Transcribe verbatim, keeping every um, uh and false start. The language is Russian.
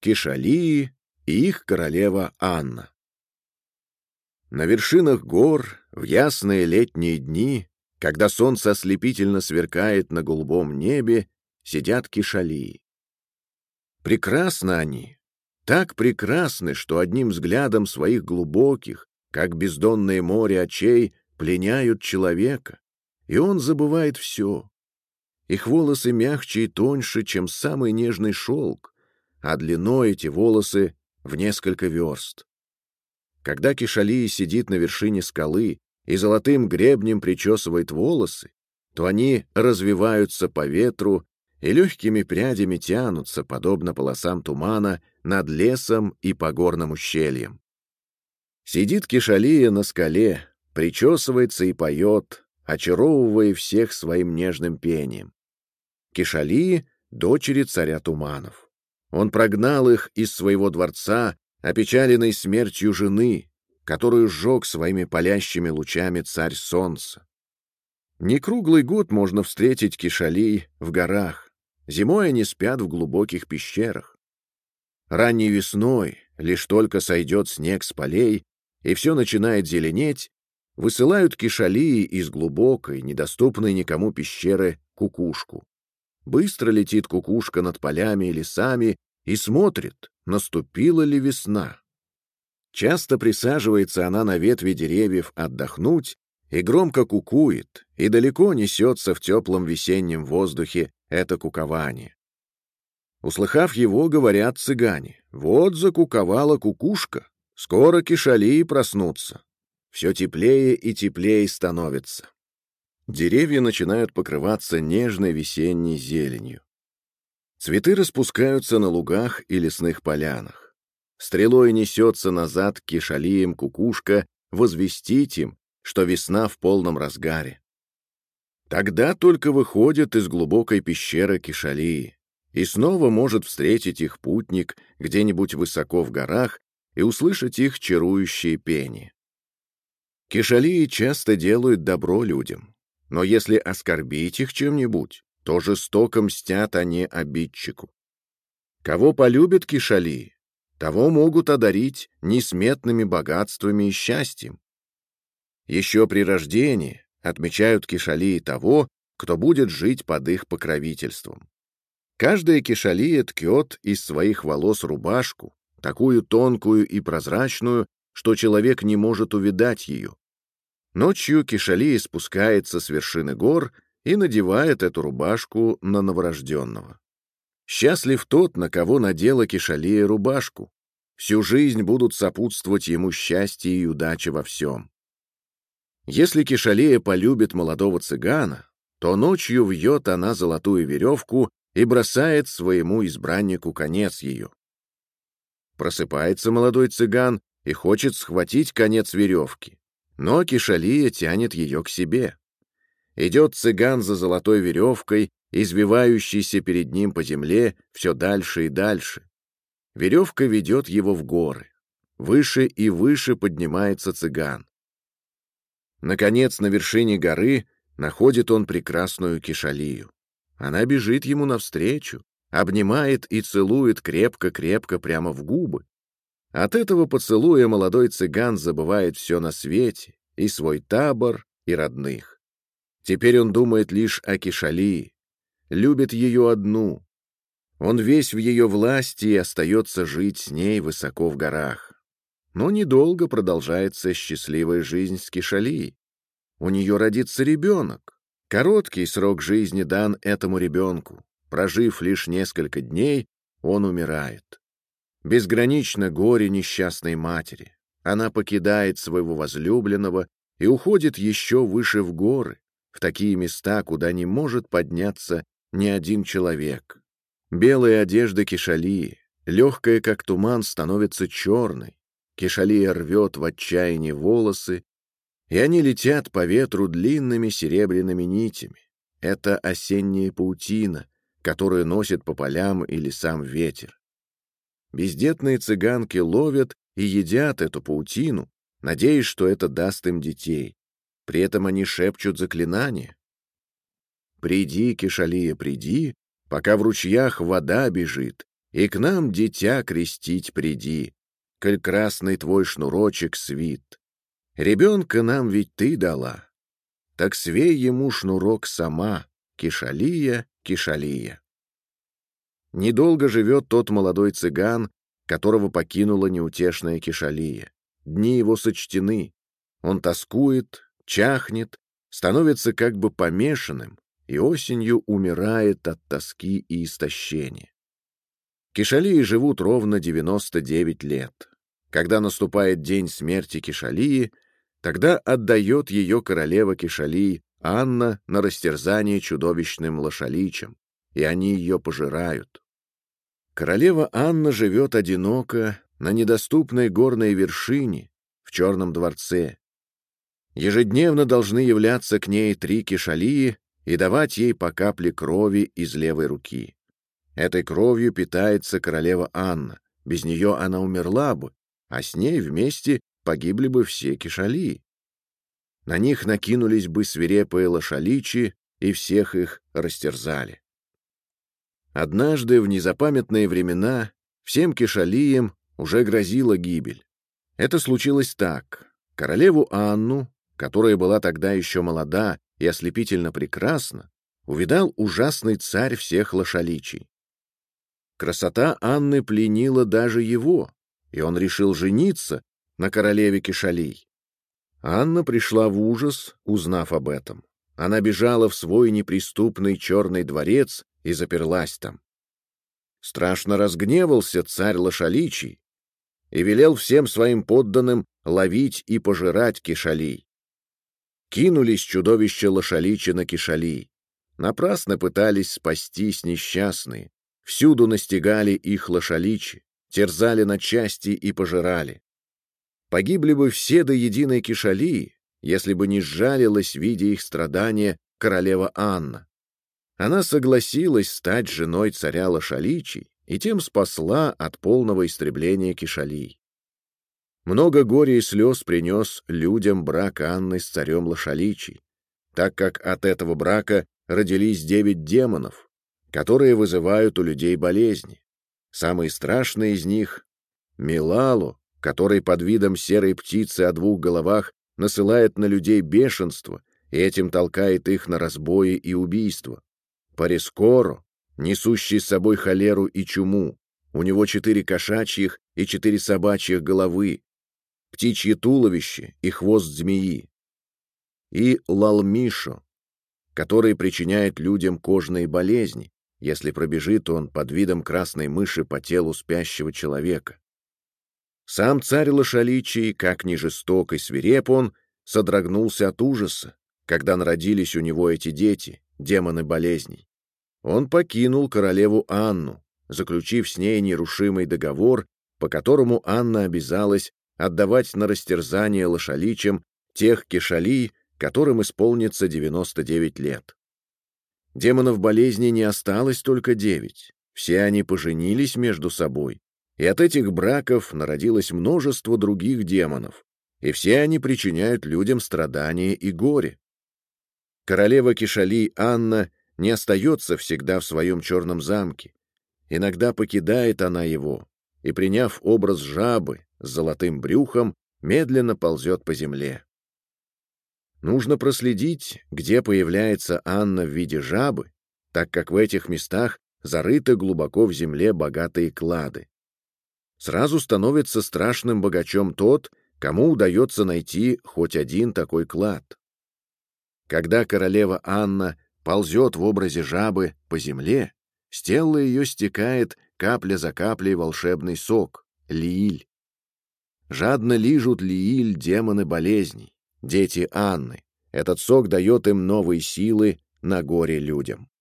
Кишалии и их королева Анна. На вершинах гор в ясные летние дни, когда солнце ослепительно сверкает на голубом небе, сидят кишалии. Прекрасны они, так прекрасны, что одним взглядом своих глубоких, как бездонное море очей, пленяют человека, и он забывает все. Их волосы мягче и тоньше, чем самый нежный шелк, а длиной эти волосы в несколько верст. Когда Кишалия сидит на вершине скалы и золотым гребнем причесывает волосы, то они развиваются по ветру и легкими прядями тянутся, подобно полосам тумана, над лесом и по горным ущельям. Сидит Кишалия на скале, причесывается и поет, очаровывая всех своим нежным пением. Кишалии — дочери царя туманов. Он прогнал их из своего дворца, опечаленной смертью жены, которую сжег своими палящими лучами царь солнца. Не круглый год можно встретить кишалий в горах. Зимой они спят в глубоких пещерах. Ранней весной, лишь только сойдет снег с полей, и все начинает зеленеть, высылают кишалии из глубокой, недоступной никому пещеры кукушку. Быстро летит кукушка над полями и лесами и смотрит, наступила ли весна. Часто присаживается она на ветви деревьев отдохнуть и громко кукует, и далеко несется в теплом весеннем воздухе это кукование. Услыхав его, говорят цыгане: «Вот закуковала кукушка, скоро кишалии проснутся». Все теплее и теплее становится. Деревья начинают покрываться нежной весенней зеленью. Цветы распускаются на лугах и лесных полянах. Стрелой несется назад к кишалиям кукушка возвестить им, что весна в полном разгаре. Тогда только выходит из глубокой пещеры кишалии, и снова может встретить их путник где-нибудь высоко в горах и услышать их чарующее пение. Кишалии часто делают добро людям, но если оскорбить их чем-нибудь, то жестоко мстят они обидчику. Кого полюбят кишалии, того могут одарить несметными богатствами и счастьем. Еще при рождении отмечают кишалии того, кто будет жить под их покровительством. Каждая кишалия ткет из своих волос рубашку, такую тонкую и прозрачную, что человек не может увидать ее. Ночью кишалия спускается с вершины гор и надевает эту рубашку на новорожденного. Счастлив тот, на кого надела кишалия рубашку. Всю жизнь будут сопутствовать ему счастье и удача во всем. Если кишалия полюбит молодого цыгана, то ночью вьет она золотую веревку и бросает своему избраннику конец ее. Просыпается молодой цыган и хочет схватить конец веревки, но кишалия тянет ее к себе. Идет цыган за золотой веревкой, извивающейся перед ним по земле все дальше и дальше. Веревка ведет его в горы. Выше и выше поднимается цыган. Наконец, на вершине горы находит он прекрасную кишалию. Она бежит ему навстречу, обнимает и целует крепко-крепко прямо в губы. От этого поцелуя молодой цыган забывает все на свете, и свой табор, и родных. Теперь он думает лишь о кишалии, любит ее одну. Он весь в ее власти и остается жить с ней высоко в горах. Но недолго продолжается счастливая жизнь с кишалией. У нее родится ребенок. Короткий срок жизни дан этому ребенку. Прожив лишь несколько дней, он умирает. Безгранично горе несчастной матери. Она покидает своего возлюбленного и уходит еще выше в горы, в такие места, куда не может подняться ни один человек. Белая одежда кишалии, легкая как туман, становится черной. Кишалия рвет в отчаянии волосы, и они летят по ветру длинными серебряными нитями. Это осенняя паутина, которую носит по полям и лесам ветер. Бездетные цыганки ловят и едят эту паутину, надеясь, что это даст им детей. При этом они шепчут заклинания. «Приди, кишалия, приди, пока в ручьях вода бежит, и к нам дитя крестить приди, коль красный твой шнурочек свит. Ребенка нам ведь ты дала, так свей ему шнурок сама, Кишалия, Кишалия. Недолго живет тот молодой цыган, которого покинула неутешная Кишалия. Дни его сочтены. Он тоскует, чахнет, становится как бы помешанным и осенью умирает от тоски и истощения. Кишалии живут ровно девяносто девять лет. Когда наступает день смерти Кишалии, тогда отдает ее королева Кишалии Анна на растерзание чудовищным лошаличам, и они ее пожирают. Королева Анна живет одиноко на недоступной горной вершине в Черном дворце. Ежедневно должны являться к ней три Кишалии и давать ей по капле крови из левой руки. Этой кровью питается королева Анна, без нее она умерла бы, а с ней вместе погибли бы все Кишалии. На них накинулись бы свирепые лошаличи и всех их растерзали. Однажды, в незапамятные времена, всем Кишалиям уже грозила гибель. Это случилось так. Королеву Анну, которая была тогда еще молода и ослепительно прекрасна, увидал ужасный царь всех лошаличей. Красота Анны пленила даже его, и он решил жениться на королеве Кишалий. Анна пришла в ужас, узнав об этом. Она бежала в свой неприступный черный дворец и заперлась там. Страшно разгневался царь лошаличий и велел всем своим подданным ловить и пожирать Кишалий. Кинулись чудовища лошаличи на Кишалий. Напрасно пытались спастись несчастные. Всюду настигали их лошаличи, терзали на части и пожирали. Погибли бы все до единой Кишалии, если бы не сжалилась, видя их страдания, королева Анна. Она согласилась стать женой царя лошаличей и тем спасла от полного истребления Кишалий. Много горя и слез принес людям брак Анны с царем лошаличей, так как от этого брака родились девять демонов, которые вызывают у людей болезни. Самый страшный из них — Милалу, который под видом серой птицы о двух головах насылает на людей бешенство и этим толкает их на разбои и убийства. Парискоро, несущий с собой холеру и чуму, у него четыре кошачьих и четыре собачьих головы, птичье туловище и хвост змеи. И Лалмишо, который причиняет людям кожные болезни, если пробежит он под видом красной мыши по телу спящего человека. Сам царь лошаличий, как ни жесток и свиреп он, содрогнулся от ужаса, когда народились у него эти дети, демоны болезней. Он покинул королеву Анну, заключив с ней нерушимый договор, по которому Анна обязалась отдавать на растерзание лошаличам тех Кишалий, которым исполнится девяносто девять лет. Демонов болезни не осталось только девять. Все они поженились между собой, и от этих браков народилось множество других демонов, и все они причиняют людям страдания и горе. Королева Кишалий Анна не остается всегда в своем черном замке. Иногда покидает она его, и, приняв образ жабы с золотым брюхом, медленно ползет по земле. Нужно проследить, где появляется Анна в виде жабы, так как в этих местах зарыты глубоко в земле богатые клады. Сразу становится страшным богачом тот, кому удается найти хоть один такой клад. Когда королева Анна ползет в образе жабы по земле, с тела ее стекает капля за каплей волшебный сок — лииль. Жадно лижут лииль демоны болезней, дети Анны. Этот сок дает им новые силы на горе людям.